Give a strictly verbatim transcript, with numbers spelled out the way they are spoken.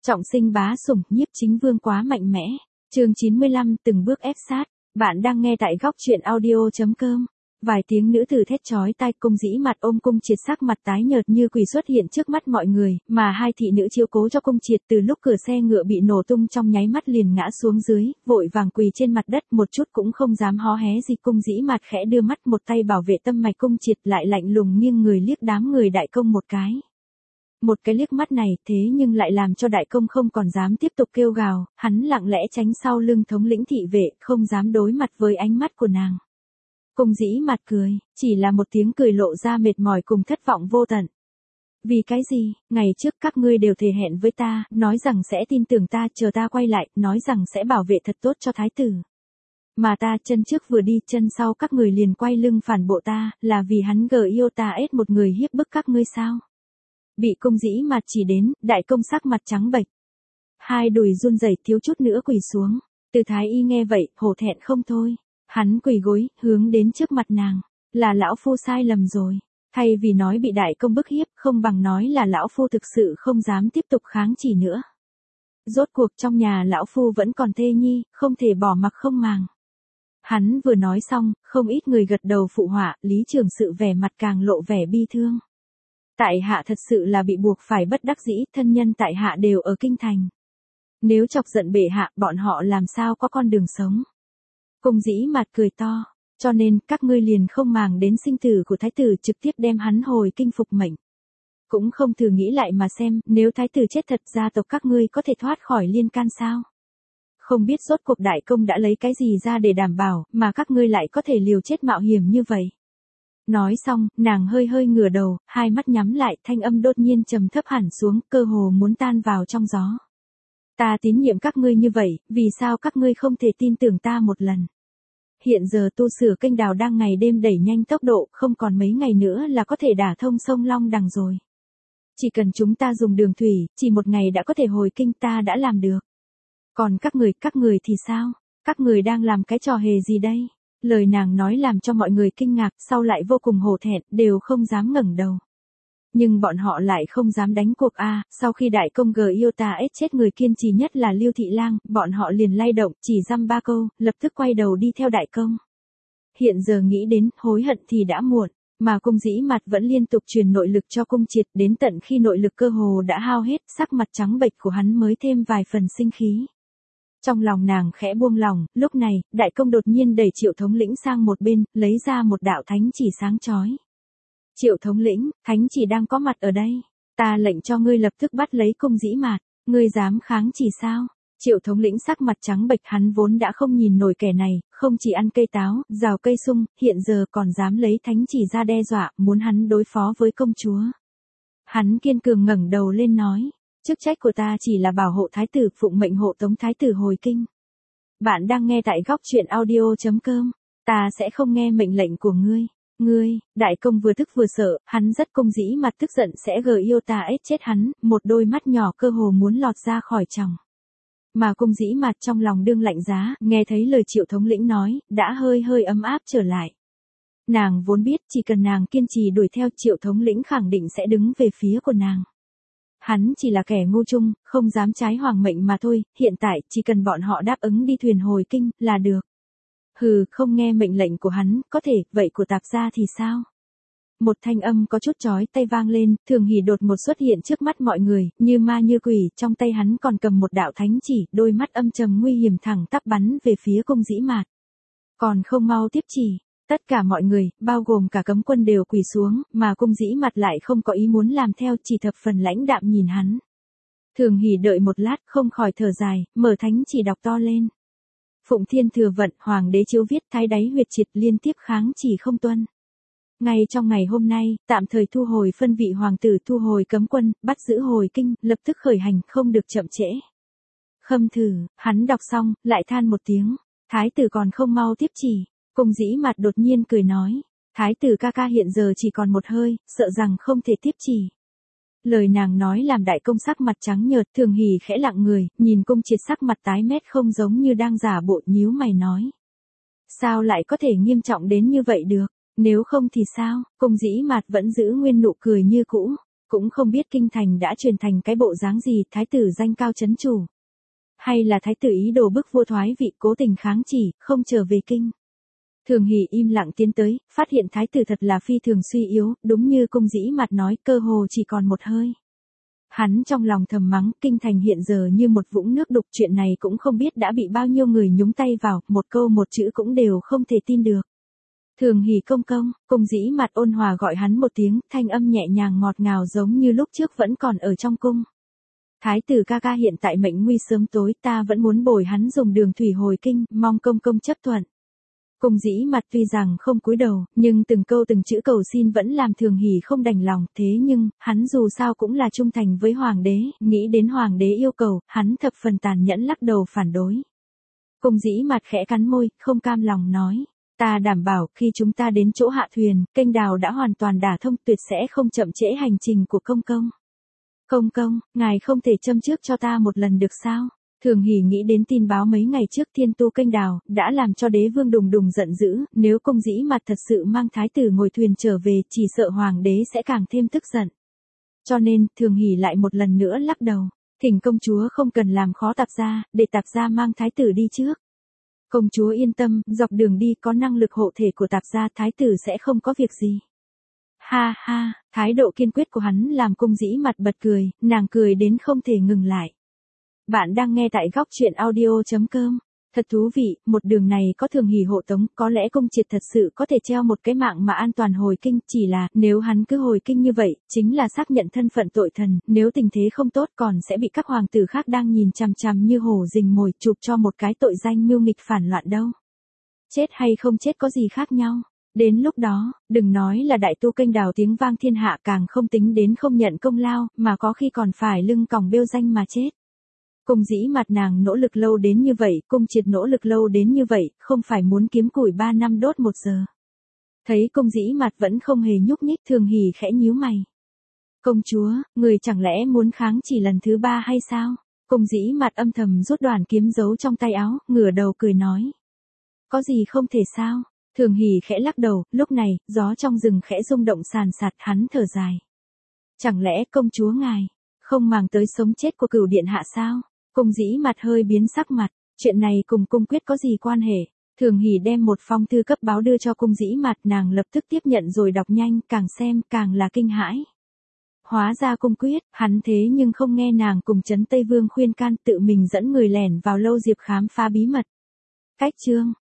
Trọng sinh bá sủng, nhiếp chính vương quá mạnh mẽ. Chương chín mươi lăm, từng bước ép sát. Bạn đang nghe tại góc truyện audio chấm com. Vài tiếng nữ tử thét chói tai, Cung Dĩ Mạt ôm Cung Triệt sắc mặt tái nhợt như quỷ xuất hiện trước mắt mọi người, mà hai thị nữ chiếu cố cho Cung Triệt từ lúc cửa xe ngựa bị nổ tung trong nháy mắt liền ngã xuống dưới, vội vàng quỳ trên mặt đất, một chút cũng không dám hó hé gì. Cung Dĩ Mạt khẽ đưa mắt, một tay bảo vệ tâm mạch Cung Triệt, lại lạnh lùng nghiêng người liếc đám người đại công một cái. Một cái liếc mắt này thế nhưng lại làm cho đại công không còn dám tiếp tục kêu gào, hắn lặng lẽ tránh sau lưng thống lĩnh thị vệ, không dám đối mặt với ánh mắt của nàng. Cung Dĩ Mạt cười, chỉ là một tiếng cười lộ ra mệt mỏi cùng thất vọng vô tận. Vì cái gì, ngày trước các ngươi đều thề hẹn với ta, nói rằng sẽ tin tưởng ta, chờ ta quay lại, nói rằng sẽ bảo vệ thật tốt cho thái tử. Mà ta chân trước vừa đi, chân sau các người liền quay lưng phản bộ ta, là vì hắn gờ yêu ta ết một người hiếp bức các ngươi sao? Bị Cung Dĩ Mạt chỉ đến, đại công sắc mặt trắng bệch. Hai đùi run rẩy thiếu chút nữa quỳ xuống. Từ Thái Y nghe vậy, hổ thẹn không thôi. Hắn quỳ gối, hướng đến trước mặt nàng. Là lão phu sai lầm rồi. Thay vì nói bị đại công bức hiếp, không bằng nói là lão phu thực sự không dám tiếp tục kháng chỉ nữa. Rốt cuộc trong nhà lão phu vẫn còn thê nhi, không thể bỏ mặc không màng. Hắn vừa nói xong, không ít người gật đầu phụ họa, Lý Trường Sự vẻ mặt càng lộ vẻ bi thương. Tại hạ thật sự là bị buộc phải bất đắc dĩ, thân nhân tại hạ đều ở kinh thành. Nếu chọc giận bệ hạ, bọn họ làm sao có con đường sống. Cung Dĩ Mạt cười to, cho nên các ngươi liền không màng đến sinh tử của thái tử, trực tiếp đem hắn hồi kinh phục mệnh. Cũng không thử nghĩ lại mà xem, nếu thái tử chết thật, gia tộc các ngươi có thể thoát khỏi liên can sao? Không biết rốt cuộc đại công đã lấy cái gì ra để đảm bảo, mà các ngươi lại có thể liều chết mạo hiểm như vậy. Nói xong, nàng hơi hơi ngửa đầu, hai mắt nhắm lại, thanh âm đột nhiên trầm thấp hẳn xuống, cơ hồ muốn tan vào trong gió. Ta tín nhiệm các ngươi như vậy, vì sao các ngươi không thể tin tưởng ta một lần? Hiện giờ tu sửa kênh đào đang ngày đêm đẩy nhanh tốc độ, không còn mấy ngày nữa là có thể đả thông sông Long Đằng rồi. Chỉ cần chúng ta dùng đường thủy, chỉ một ngày đã có thể hồi kinh, ta đã làm được. Còn các người, các người thì sao? Các người đang làm cái trò hề gì đây? Lời nàng nói làm cho mọi người kinh ngạc, sau lại vô cùng hổ thẹn, đều không dám ngẩng đầu. Nhưng bọn họ lại không dám đánh cuộc a. À, sau khi đại công gờ yêu ta ết chết người kiên trì nhất là Lưu Thị Lang, bọn họ liền lay động, chỉ dăm ba câu, lập tức quay đầu đi theo đại công. Hiện giờ nghĩ đến, hối hận thì đã muộn, mà Cung Dĩ Mạt vẫn liên tục truyền nội lực cho Cung Triệt, đến tận khi nội lực cơ hồ đã hao hết, sắc mặt trắng bệch của hắn mới thêm vài phần sinh khí. Trong lòng nàng khẽ buông lòng, lúc này, đại công đột nhiên đẩy Triệu thống lĩnh sang một bên, lấy ra một đạo thánh chỉ sáng chói. Triệu thống lĩnh, thánh chỉ đang có mặt ở đây. Ta lệnh cho ngươi lập tức bắt lấy Cung Dĩ Mạt, ngươi dám kháng chỉ sao? Triệu thống lĩnh sắc mặt trắng bệch, hắn vốn đã không nhìn nổi kẻ này, không chỉ ăn cây táo, rào cây sung, hiện giờ còn dám lấy thánh chỉ ra đe dọa, muốn hắn đối phó với công chúa. Hắn kiên cường ngẩng đầu lên nói. Chức trách của ta chỉ là bảo hộ thái tử, phụng mệnh hộ tống thái tử hồi kinh. Bạn đang nghe tại góc truyện audio chấm com. Ta sẽ không nghe mệnh lệnh của ngươi. Ngươi, đại công vừa tức vừa sợ, hắn rất Cung Dĩ Mạt tức giận sẽ gờ yêu ta ết chết hắn, một đôi mắt nhỏ cơ hồ muốn lọt ra khỏi tròng. Mà Cung Dĩ Mạt trong lòng đương lạnh giá, nghe thấy lời Triệu thống lĩnh nói, đã hơi hơi ấm áp trở lại. Nàng vốn biết chỉ cần nàng kiên trì đuổi theo, Triệu thống lĩnh khẳng định sẽ đứng về phía của nàng. Hắn chỉ là kẻ ngu chung, không dám trái hoàng mệnh mà thôi, hiện tại chỉ cần bọn họ đáp ứng đi thuyền hồi kinh là được. Hừ, không nghe mệnh lệnh của hắn, có thể, vậy của Tạp gia thì sao? Một thanh âm có chút chói tai vang lên, Thường Hỷ đột ngột xuất hiện trước mắt mọi người, như ma như quỷ, trong tay hắn còn cầm một đạo thánh chỉ, đôi mắt âm trầm nguy hiểm thẳng tắp bắn về phía Cung Dĩ Mạt. Còn không mau tiếp chỉ. Tất cả mọi người, bao gồm cả cấm quân đều quỳ xuống, mà Cung Dĩ Mạt lại không có ý muốn làm theo, chỉ thập phần lãnh đạm nhìn hắn. Thường Hỷ đợi một lát, không khỏi thở dài, mở thánh chỉ đọc to lên. Phụng thiên thừa vận, hoàng đế chiếu viết, thái đáy huyệt triệt, liên tiếp kháng chỉ không tuân. Ngay trong ngày hôm nay, tạm thời thu hồi phân vị hoàng tử, thu hồi cấm quân, bắt giữ hồi kinh, lập tức khởi hành, không được chậm trễ. Khâm thử, hắn đọc xong, lại than một tiếng, thái tử còn không mau tiếp chỉ. Cung Dĩ Mạt đột nhiên cười nói, thái tử ca ca hiện giờ chỉ còn một hơi, sợ rằng không thể tiếp chỉ. Lời nàng nói làm đại công sắc mặt trắng nhợt, Thường Hỷ khẽ lặng người, nhìn Cung Triệt sắc mặt tái mét không giống như đang giả bộ, nhíu mày nói. Sao lại có thể nghiêm trọng đến như vậy được, nếu không thì sao? Cung Dĩ Mạt vẫn giữ nguyên nụ cười như cũ. Cũng không biết kinh thành đã truyền thành cái bộ dáng gì, thái tử danh cao chấn chủ. Hay là thái tử ý đồ bức vua thoái vị cố tình kháng chỉ, không trở về kinh. Thường Hỷ im lặng tiến tới, phát hiện thái tử thật là phi thường suy yếu, đúng như Cung Dĩ Mạt nói, cơ hồ chỉ còn một hơi. Hắn trong lòng thầm mắng, kinh thành hiện giờ như một vũng nước đục, chuyện này cũng không biết đã bị bao nhiêu người nhúng tay vào, một câu một chữ cũng đều không thể tin được. Thường Hỷ công công, Cung Dĩ Mạt ôn hòa gọi hắn một tiếng, thanh âm nhẹ nhàng ngọt ngào giống như lúc trước vẫn còn ở trong cung. Thái tử ca ca hiện tại mệnh nguy sớm tối, ta vẫn muốn bồi hắn dùng đường thủy hồi kinh, mong công công chấp thuận. Cung Dĩ Mạt tuy rằng không cúi đầu, nhưng từng câu từng chữ cầu xin vẫn làm Thường Hỷ không đành lòng, thế nhưng, hắn dù sao cũng là trung thành với hoàng đế, nghĩ đến hoàng đế yêu cầu, hắn thập phần tàn nhẫn lắc đầu phản đối. Cung Dĩ Mạt khẽ cắn môi, không cam lòng nói, ta đảm bảo khi chúng ta đến chỗ hạ thuyền, kênh đào đã hoàn toàn đả thông, tuyệt sẽ không chậm trễ hành trình của công công. Công công, ngài không thể châm trước cho ta một lần được sao? Thường Hỷ nghĩ đến tin báo mấy ngày trước thiên tu kênh đào, đã làm cho đế vương đùng đùng giận dữ, nếu Cung Dĩ Mạt thật sự mang thái tử ngồi thuyền trở về, chỉ sợ hoàng đế sẽ càng thêm tức giận. Cho nên, Thường Hỷ lại một lần nữa lắc đầu, thỉnh công chúa không cần làm khó tạp gia, để tạp gia mang thái tử đi trước. Công chúa yên tâm, dọc đường đi có năng lực hộ thể của tạp gia, thái tử sẽ không có việc gì. Ha ha, thái độ kiên quyết của hắn làm Cung Dĩ Mạt bật cười, nàng cười đến không thể ngừng lại. Bạn đang nghe tại góc truyện audio chấm com. Thật thú vị, một đường này có Thường Hỷ hộ tống, có lẽ Cung Triệt thật sự có thể treo một cái mạng mà an toàn hồi kinh, chỉ là, nếu hắn cứ hồi kinh như vậy, chính là xác nhận thân phận tội thần, nếu tình thế không tốt còn sẽ bị các hoàng tử khác đang nhìn chằm chằm như hổ rình mồi, chụp cho một cái tội danh mưu nghịch phản loạn đâu. Chết hay không chết có gì khác nhau. Đến lúc đó, đừng nói là đại tu kênh đào tiếng vang thiên hạ, càng không tính đến không nhận công lao, mà có khi còn phải lưng còng bêu danh mà chết. Cung Dĩ Mạt nàng nỗ lực lâu đến như vậy, Cung Triệt nỗ lực lâu đến như vậy, không phải muốn kiếm củi ba năm đốt một giờ. Thấy Cung Dĩ Mạt vẫn không hề nhúc nhích, Thường Hỷ khẽ nhíu mày. Công chúa, người chẳng lẽ muốn kháng chỉ lần thứ ba hay sao? Cung Dĩ Mạt âm thầm rút đoàn kiếm giấu trong tay áo, ngửa đầu cười nói. Có gì không thể sao? Thường Hỷ khẽ lắc đầu, lúc này, gió trong rừng khẽ rung động sàn sạt, hắn thở dài. Chẳng lẽ công chúa ngài, không màng tới sống chết của Cửu điện hạ sao? Cung Dĩ Mạt hơi biến sắc mặt, chuyện này cùng Cung Quyết có gì quan hệ? Thường Hỷ đem một phong thư cấp báo đưa cho Cung Dĩ Mạt, nàng lập tức tiếp nhận rồi đọc nhanh, càng xem càng là kinh hãi. Hóa ra Cung Quyết, hắn thế nhưng không nghe nàng cùng Trấn Tây Vương khuyên can, tự mình dẫn người lẻn vào Lâu Diệp khám phá bí mật. Cách chương